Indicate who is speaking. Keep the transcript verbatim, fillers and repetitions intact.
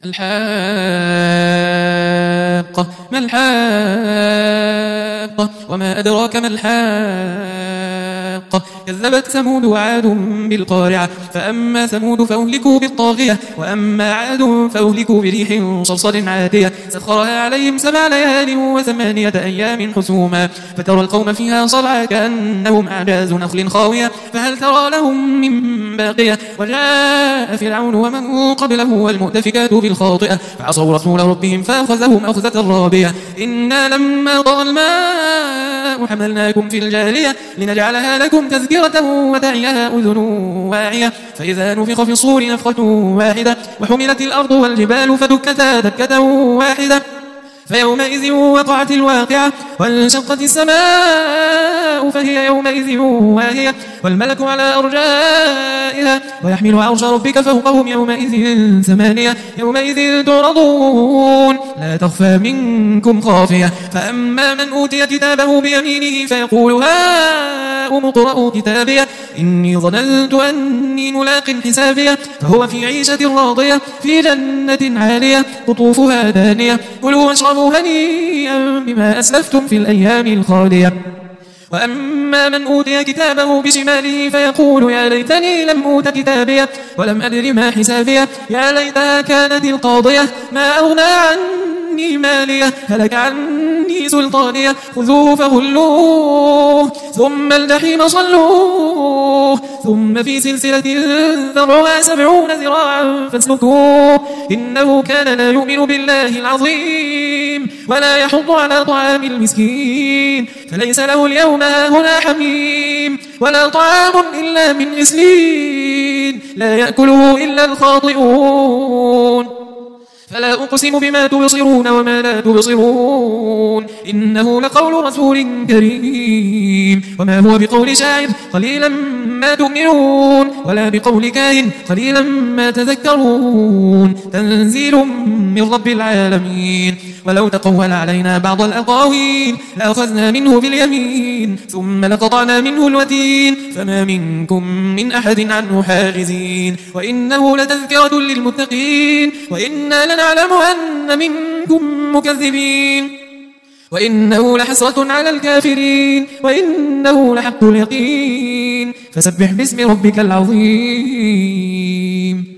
Speaker 1: الحاقة ما الحاقة وما أدراك ما الحاقة كذبت ثمود وعاد بالقارعة فأما ثمود فأهلكوا بالطاغية وأما عاد فأهلكوا بريح صرصر عاتية سخرها عليهم سبع ليال وثمانية أيام حسوما فترى القوم فيها صرعى كأنهم أعجاز نخل خاوية فهل ترى لهم من باقية وجاء فرعون ومن قبله والمؤتفكات بالخاطئة فعصوا رسول ربهم فأخذهم أخذة رابية إنا لما طغى الماء حملناكم في الجارية لنجعلها لكم تذكرة وتعيها أذن واعية فإذا نفخ في الصور نفخة واحدة وحملت الأرض والجبال فدكتا دكة واحدة فيومئذ وقعت الواقعة وانشقت السماء فهي يومئذ واهية والملك على أرجائها ويحمل عرش ربك فوقهم يومئذ ثمانية يومئذ تعرضون لا تخفى منكم خافية فأما من أوتي كتابه بيمينه فيقول هاؤم اقرءوا كتابيه إني ظننت أني ملاق حسابيه فهو في عيشة راضية في جنة عالية قطوفها دانية كلوا واشربوا هنيئا بما أسلفتم في الأيام الخالية وأما من أوتي كتابه بشماله فيقول يا ليتني لم أوت كتابيه ولم أدر ما حسابيه يا ليتها كانت القاضية ما أغنى عني ماليه هلك عني سلطانيه خذوه فغلوه ثم الجحيم صلوه ثم في سلسلة ذرعها سبعون ذراعا فاسلكوه إنه كان لا يؤمن بالله العظيم ولا يحض على طعام المسكين فليس له اليوم هنا حميم ولا طعام إلا من غسلين لا يأكله إلا الخاطئون فلا أقسم بما تبصرون وما لا تبصرون إنه لقول رسول كريم وما هو بقول شاعر قليلا ما تؤمنون ولا بقول كاهن قليلا ما تذكرون تنزيل من رب العالمين ولو تقول علينا بعض الأقاويل لأخذنا منه باليمين ثم لقطعنا منه الوتين فما منكم من أحد عنه حاجزين وإنه لتذكرة للمتقين وإنا لنعلم أن منكم مكذبين وإنه لحسرة على الكافرين وإنه لحق اليقين فسبح باسم ربك العظيم